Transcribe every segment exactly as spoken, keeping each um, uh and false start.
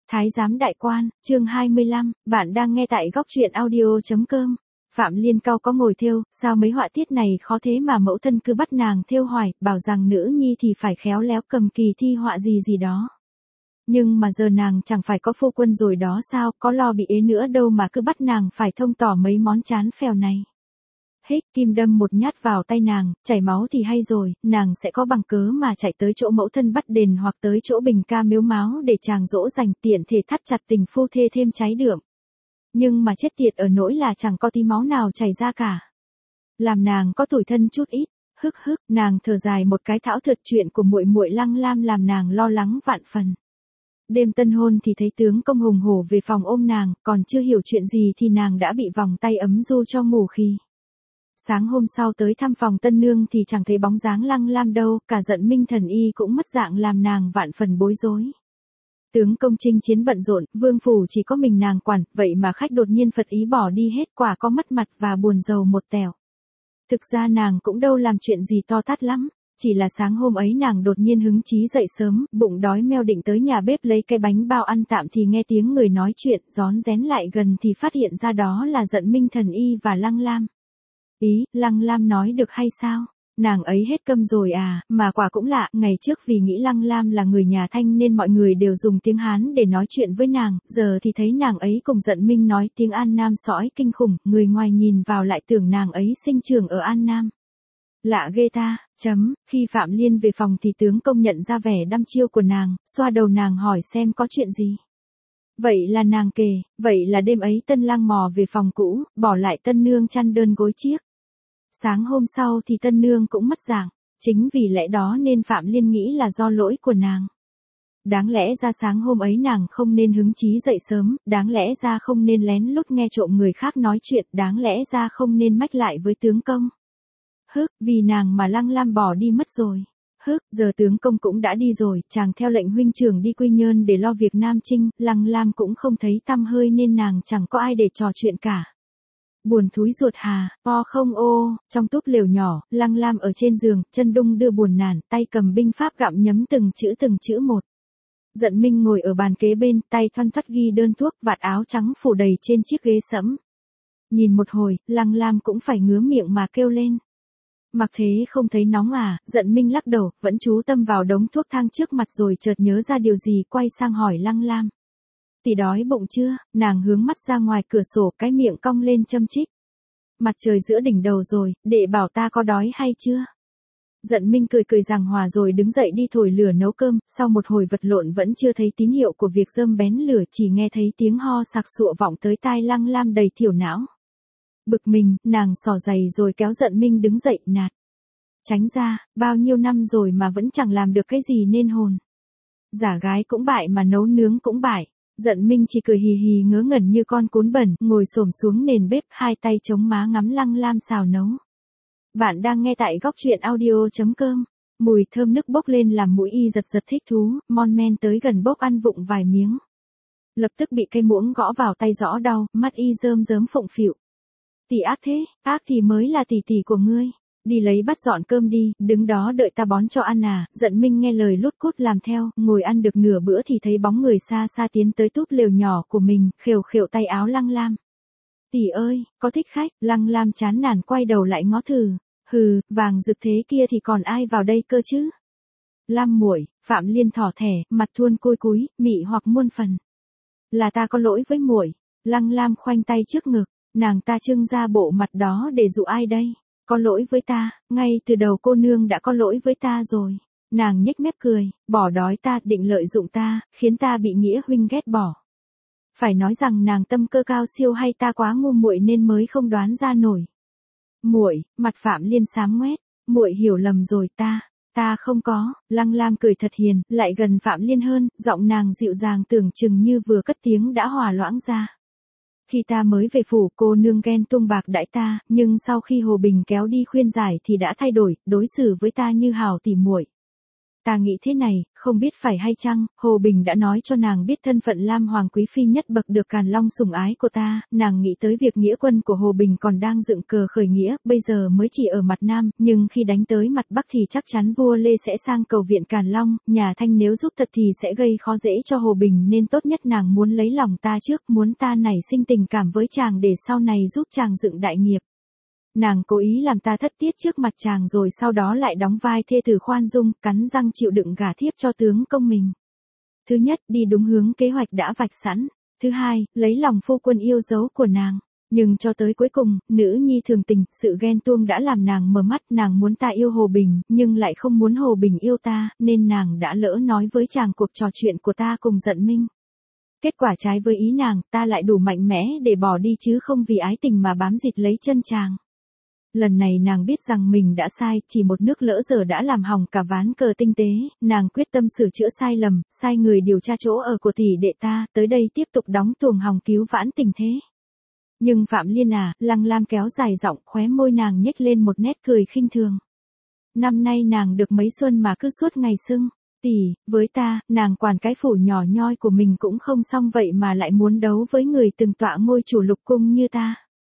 Thái giám đại quan, chương hai mươi lăm, bạn đang nghe tại góc truyện audio.com. Phạm Liên Cao có ngồi thêu, sao mấy họa tiết này khó thế mà mẫu thân cứ bắt nàng thêu hoài, bảo rằng nữ nhi thì phải khéo léo cầm kỳ thi họa gì gì đó. Nhưng mà giờ nàng chẳng phải có phu quân rồi đó sao, có lo bị ế nữa đâu mà cứ bắt nàng phải thông tỏ mấy món chán phèo này. Hích, kim đâm một nhát vào tay nàng, chảy máu thì hay rồi, nàng sẽ có bằng cớ mà chạy tới chỗ mẫu thân bắt đền hoặc tới chỗ bình ca miếu máu để chàng dỗ dành tiện thể thắt chặt tình phu thê thêm trái đượm. Nhưng mà chết tiệt ở nỗi là chẳng có tí máu nào chảy ra cả. Làm nàng có tủi thân chút ít, hức hức, nàng thở dài một cái thảo thuật chuyện của muội muội Lăng Lam làm nàng lo lắng vạn phần. Đêm tân hôn thì thấy tướng công hùng hổ về phòng ôm nàng, còn chưa hiểu chuyện gì thì nàng đã bị vòng tay ấm du cho ngủ khi. Sáng hôm sau tới thăm phòng tân nương thì chẳng thấy bóng dáng Lăng Lam đâu, cả giận minh thần y cũng mất dạng làm nàng vạn phần bối rối. Tướng công chinh chiến bận rộn, vương phủ chỉ có mình nàng quản, vậy mà khách đột nhiên phật ý bỏ đi hết, quả có mất mặt và buồn rầu một tẻo. Thực ra nàng cũng đâu làm chuyện gì to tát lắm, chỉ là sáng hôm ấy nàng đột nhiên hứng chí dậy sớm, bụng đói meo định tới nhà bếp lấy cái bánh bao ăn tạm thì nghe tiếng người nói chuyện, rón rén lại gần thì phát hiện ra đó là giận minh thần y và Lăng Lam. Ý, Lăng Lam nói được hay sao? Nàng ấy hết câm rồi à, mà quả cũng lạ, ngày trước vì nghĩ Lăng Lam là người nhà Thanh nên mọi người đều dùng tiếng Hán để nói chuyện với nàng, giờ thì thấy nàng ấy cùng giận minh nói tiếng An Nam sõi kinh khủng, người ngoài nhìn vào lại tưởng nàng ấy sinh trưởng ở An Nam. Lạ ghê ta, chấm, khi Phạm Liên về phòng thì tướng công nhận ra vẻ đăm chiêu của nàng, xoa đầu nàng hỏi xem có chuyện gì. Vậy là nàng kể, vậy là đêm ấy tân lang mò về phòng cũ, bỏ lại tân nương chăn đơn gối chiếc. Sáng hôm sau thì tân nương cũng mất dạng, chính vì lẽ đó nên Phạm Liên nghĩ là do lỗi của nàng. Đáng lẽ ra sáng hôm ấy nàng không nên hứng chí dậy sớm, đáng lẽ ra không nên lén lút nghe trộm người khác nói chuyện, đáng lẽ ra không nên mách lại với tướng công. Hức, vì nàng mà Lăng Lam bỏ đi mất rồi. Hức, giờ tướng công cũng đã đi rồi, chàng theo lệnh huynh trưởng đi Quy Nhơn để lo việc Nam Chinh, Lăng Lam cũng không thấy tăm hơi nên nàng chẳng có ai để trò chuyện cả. Buồn thúi ruột hà, o không ô, trong túp lều nhỏ, Lăng Lam ở trên giường, chân đung đưa buồn nản, tay cầm binh pháp gặm nhấm từng chữ từng chữ một. Giận minh ngồi ở bàn kế bên, tay thoăn thoắt ghi đơn thuốc, vạt áo trắng phủ đầy trên chiếc ghế sẫm. Nhìn một hồi, Lăng Lam cũng phải ngứa miệng mà kêu lên. Mặc thế không thấy nóng à, giận minh lắc đầu, vẫn chú tâm vào đống thuốc thang trước mặt rồi chợt nhớ ra điều gì quay sang hỏi Lăng Lam. Tỷ đói bụng chưa? Nàng hướng mắt ra ngoài cửa sổ, cái miệng cong lên châm chích. Mặt trời giữa đỉnh đầu rồi, đệ bảo ta có đói hay chưa? Giận minh cười cười giằng hòa rồi đứng dậy đi thổi lửa nấu cơm, sau một hồi vật lộn vẫn chưa thấy tín hiệu của việc rơm bén lửa, chỉ nghe thấy tiếng ho sặc sụa vọng tới tai Lăng Lam đầy thiểu não. Bực mình, nàng xỏ giày rồi kéo giận minh đứng dậy, nạt. Tránh ra, bao nhiêu năm rồi mà vẫn chẳng làm được cái gì nên hồn. Giả gái cũng bại mà nấu nướng cũng bại. Giận minh chỉ cười hì hì ngớ ngẩn như con cún bẩn, ngồi xổm xuống nền bếp, hai tay chống má ngắm Lăng Lam xào nấu. Bạn đang nghe tại góc truyện audio.com. Mùi thơm nức bốc lên làm mũi y giật giật thích thú, mon men tới gần bốc ăn vụng vài miếng. Lập tức bị cây muỗng gõ vào tay rõ đau, mắt y rơm rớm phụng phịu. Tỷ ác thế, ác thì mới là tỷ tỷ của ngươi. Đi lấy bát dọn cơm đi, đứng đó đợi ta bón cho ăn à. Giận minh nghe lời lút cút làm theo, ngồi ăn được nửa bữa thì thấy bóng người xa xa tiến tới túp lều nhỏ của mình, khều khều tay áo Lăng Lam. Tỷ ơi, có thích khách? Lăng Lam chán nản quay đầu lại ngó thử. Hừ, vàng rực thế kia thì còn ai vào đây cơ chứ? Lam muội, Phạm Liên thỏ thẻ, mặt thuôn côi cúi, mị hoặc muôn phần. Là ta có lỗi với muội. Lăng Lam khoanh tay trước ngực, nàng ta trưng ra bộ mặt đó để dụ ai đây? Có lỗi với ta, ngay từ đầu cô nương đã có lỗi với ta rồi. Nàng nhếch mép cười, bỏ đói ta, định lợi dụng ta, khiến ta bị nghĩa huynh ghét bỏ. Phải nói rằng nàng tâm cơ cao siêu hay ta quá ngu muội nên mới không đoán ra nổi. Muội, mặt Phạm Liên xám ngoét, muội hiểu lầm rồi ta, ta không có. Lăng Lam cười thật hiền, lại gần Phạm Liên hơn, giọng nàng dịu dàng tưởng chừng như vừa cất tiếng đã hòa loãng ra. Khi ta mới về phủ cô nương ghen tuông bạc đãi ta, nhưng sau khi Hồ Bình kéo đi khuyên giải thì đã thay đổi, đối xử với ta như hảo tỉ muội. Ta nghĩ thế này, không biết phải hay chăng, Hồ Bình đã nói cho nàng biết thân phận Lam Hoàng Quý Phi nhất bậc được Càn Long sủng ái của ta, nàng nghĩ tới việc nghĩa quân của Hồ Bình còn đang dựng cờ khởi nghĩa, bây giờ mới chỉ ở mặt Nam, nhưng khi đánh tới mặt Bắc thì chắc chắn vua Lê sẽ sang cầu viện Càn Long, nhà Thanh nếu giúp thật thì sẽ gây khó dễ cho Hồ Bình nên tốt nhất nàng muốn lấy lòng ta trước, muốn ta nảy sinh tình cảm với chàng để sau này giúp chàng dựng đại nghiệp. Nàng cố ý làm ta thất tiết trước mặt chàng rồi sau đó lại đóng vai thê tử khoan dung, cắn răng chịu đựng gả thiếp cho tướng công mình. Thứ nhất, đi đúng hướng kế hoạch đã vạch sẵn. Thứ hai, lấy lòng phu quân yêu dấu của nàng. Nhưng cho tới cuối cùng, nữ nhi thường tình, sự ghen tuông đã làm nàng mở mắt, nàng muốn ta yêu Hồ Bình, nhưng lại không muốn Hồ Bình yêu ta, nên nàng đã lỡ nói với chàng cuộc trò chuyện của ta cùng Dận Minh. Kết quả trái với ý nàng, ta lại đủ mạnh mẽ để bỏ đi chứ không vì ái tình mà bám dịt lấy chân chàng. Lần này nàng biết rằng mình đã sai, chỉ một nước lỡ giờ đã làm hỏng cả ván cờ tinh tế, nàng quyết tâm sửa chữa sai lầm, sai người điều tra chỗ ở của tỷ đệ ta, tới đây tiếp tục đóng tuồng hòng cứu vãn tình thế. Nhưng Phạm Liên à, Lăng Lam kéo dài giọng, khóe môi nàng nhếch lên một nét cười khinh thường. Năm nay nàng được mấy xuân mà cứ suốt ngày xưng, tỷ, với ta, nàng quản cái phủ nhỏ nhoi của mình cũng không xong vậy mà lại muốn đấu với người từng tọa ngôi chủ lục cung như ta.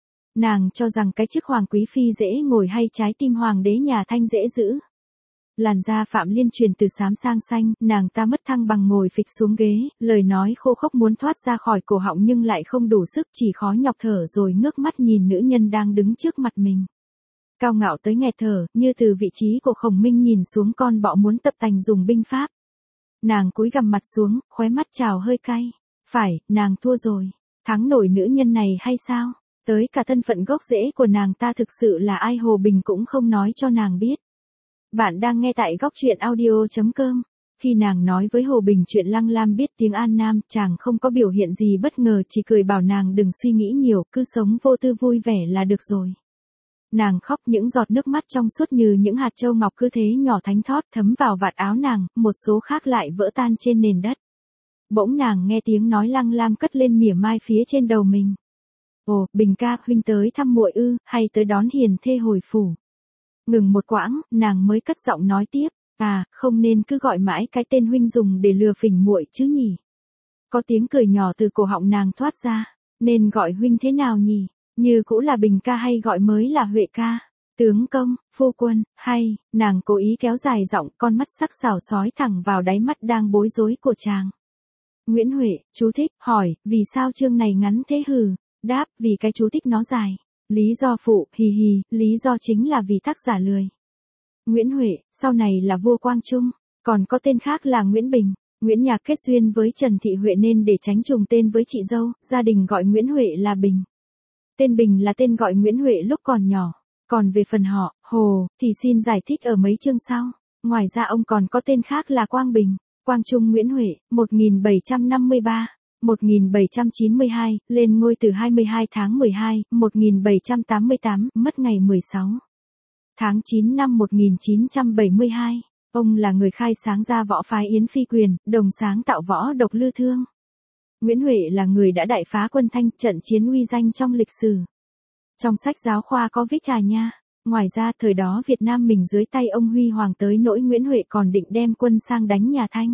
Nàng cho rằng cái chức hoàng quý phi dễ ngồi hay trái tim hoàng đế nhà Thanh dễ giữ. Làn da Phạm Liên truyền từ xám sang xanh, nàng ta mất thăng bằng ngồi phịch xuống ghế, lời nói khô khốc muốn thoát ra khỏi cổ họng nhưng lại không đủ sức, chỉ khó nhọc thở rồi ngước mắt nhìn nữ nhân đang đứng trước mặt mình. Cao ngạo tới nghẹt thở, như từ vị trí của Khổng Minh nhìn xuống con bọ muốn tập tành dùng binh pháp. Nàng cúi gằm mặt xuống, khóe mắt trào hơi cay. Phải, nàng thua rồi. Thắng nổi nữ nhân này hay sao? Tới cả thân phận gốc rễ của nàng ta thực sự là ai Hồ Bình cũng không nói cho nàng biết. Bạn đang nghe tại góc truyện audio chấm com. Khi nàng nói với Hồ Bình chuyện Lăng Lam biết tiếng An Nam, chàng không có biểu hiện gì bất ngờ, chỉ cười bảo nàng đừng suy nghĩ nhiều, cứ sống vô tư vui vẻ là được rồi. Nàng khóc, những giọt nước mắt trong suốt như những hạt châu ngọc cứ thế nhỏ thánh thót thấm vào vạt áo nàng, một số khác lại vỡ tan trên nền đất. Bỗng nàng nghe tiếng nói Lăng Lam cất lên mỉa mai phía trên đầu mình. Ồ, Bình ca, huynh tới thăm muội ư, hay tới đón hiền thê hồi phủ. Ngừng một quãng, nàng mới cất giọng nói tiếp, à, không nên cứ gọi mãi cái tên huynh dùng để lừa phỉnh muội chứ nhỉ. Có tiếng cười nhỏ từ cổ họng nàng thoát ra, nên gọi huynh thế nào nhỉ, như cũ là Bình ca hay gọi mới là Huệ ca. Tướng công, phu quân, hay, nàng cố ý kéo dài giọng, con mắt sắc sảo sói thẳng vào đáy mắt đang bối rối của chàng. Nguyễn Huệ, chú thích, hỏi, vì sao chương này ngắn thế hừ? Đáp, vì cái chú thích nó dài. Lý do phụ, hì hì, lý do chính là vì tác giả lười. Nguyễn Huệ, sau này là vua Quang Trung, còn có tên khác là Nguyễn Bình. Nguyễn Nhạc kết duyên với Trần Thị Huệ nên để tránh trùng tên với chị dâu, gia đình gọi Nguyễn Huệ là Bình. Tên Bình là tên gọi Nguyễn Huệ lúc còn nhỏ. Còn về phần họ, Hồ, thì xin giải thích ở mấy chương sau. Ngoài ra ông còn có tên khác là Quang Bình. Quang Trung Nguyễn Huệ, một nghìn bảy trăm năm mươi ba. một nghìn bảy trăm chín mươi hai, lên ngôi từ hai mươi hai tháng mười hai, một nghìn bảy trăm tám mươi tám, mất ngày mười sáu tháng chín năm một nghìn chín trăm bảy mươi hai. Ông là người khai sáng ra võ phái Yến Phi Quyền, đồng sáng tạo võ độc Lư Thương. Nguyễn Huệ là người đã đại phá quân Thanh, trận chiến uy danh trong lịch sử. Trong sách giáo khoa có viết à nha. Ngoài ra, thời đó Việt Nam mình dưới tay ông Huy Hoàng tới nỗi Nguyễn Huệ còn định đem quân sang đánh nhà Thanh.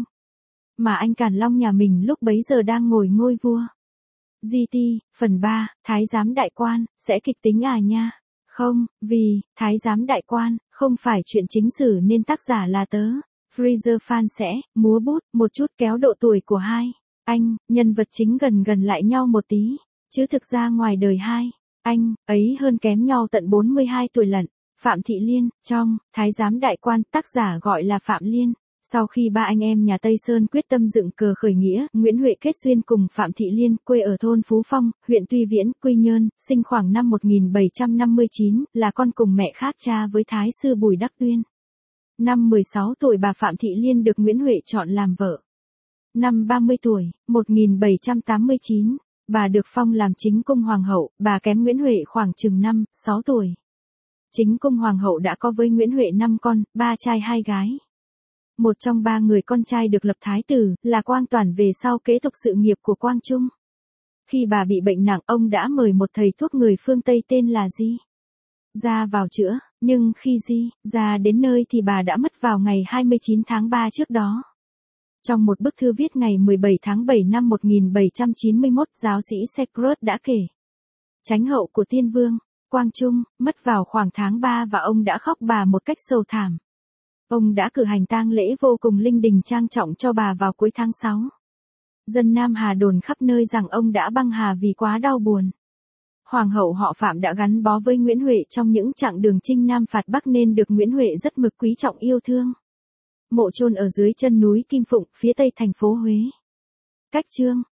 Mà anh Càn Long nhà mình lúc bấy giờ đang ngồi ngôi vua. giê tê, phần ba, Thái giám đại quan, sẽ kịch tính à nha. Không, vì, Thái giám đại quan, không phải chuyện chính sử nên tác giả là tớ. Freezer fan sẽ, múa bút, một chút kéo độ tuổi của hai. Anh, nhân vật chính gần gần lại nhau một tí. Chứ thực ra ngoài đời hai, anh, ấy hơn kém nhau tận bốn mươi hai tuổi lận. Phạm Thị Liên, trong, Thái giám đại quan, tác giả gọi là Phạm Liên. Sau khi ba anh em nhà Tây Sơn quyết tâm dựng cờ khởi nghĩa, Nguyễn Huệ kết duyên cùng Phạm Thị Liên, quê ở thôn Phú Phong, huyện Tuy Viễn, Quy Nhơn, sinh khoảng năm một nghìn bảy trăm năm mươi chín, là con cùng mẹ khác cha với Thái sư Bùi Đắc Tuyên. Năm mười sáu tuổi bà Phạm Thị Liên được Nguyễn Huệ chọn làm vợ. Năm ba mươi tuổi, một nghìn bảy trăm tám mươi chín, bà được phong làm chính cung hoàng hậu, bà kém Nguyễn Huệ khoảng chừng năm, sáu tuổi. Chính cung hoàng hậu đã có với Nguyễn Huệ năm con, ba trai hai gái. Một trong ba người con trai được lập thái tử, là Quang Toản về sau kế tục sự nghiệp của Quang Trung. Khi bà bị bệnh nặng, ông đã mời một thầy thuốc người phương Tây tên là Di. ra vào chữa, nhưng khi Di ra đến nơi thì bà đã mất vào ngày hai mươi chín tháng ba trước đó. Trong một bức thư viết ngày mười bảy tháng bảy năm một nghìn bảy trăm chín mươi mốt, giáo sĩ Secret đã kể. Chánh hậu của Tiên Vương, Quang Trung, mất vào khoảng tháng ba và ông đã khóc bà một cách sầu thảm. Ông đã cử hành tang lễ vô cùng linh đình trang trọng cho bà vào cuối tháng sáu. Dân Nam Hà đồn khắp nơi rằng ông đã băng hà vì quá đau buồn. Hoàng hậu họ Phạm đã gắn bó với Nguyễn Huệ trong những chặng đường chinh Nam phạt Bắc nên được Nguyễn Huệ rất mực quý trọng yêu thương. Mộ chôn ở dưới chân núi Kim Phụng, phía tây thành phố Huế. Cách chương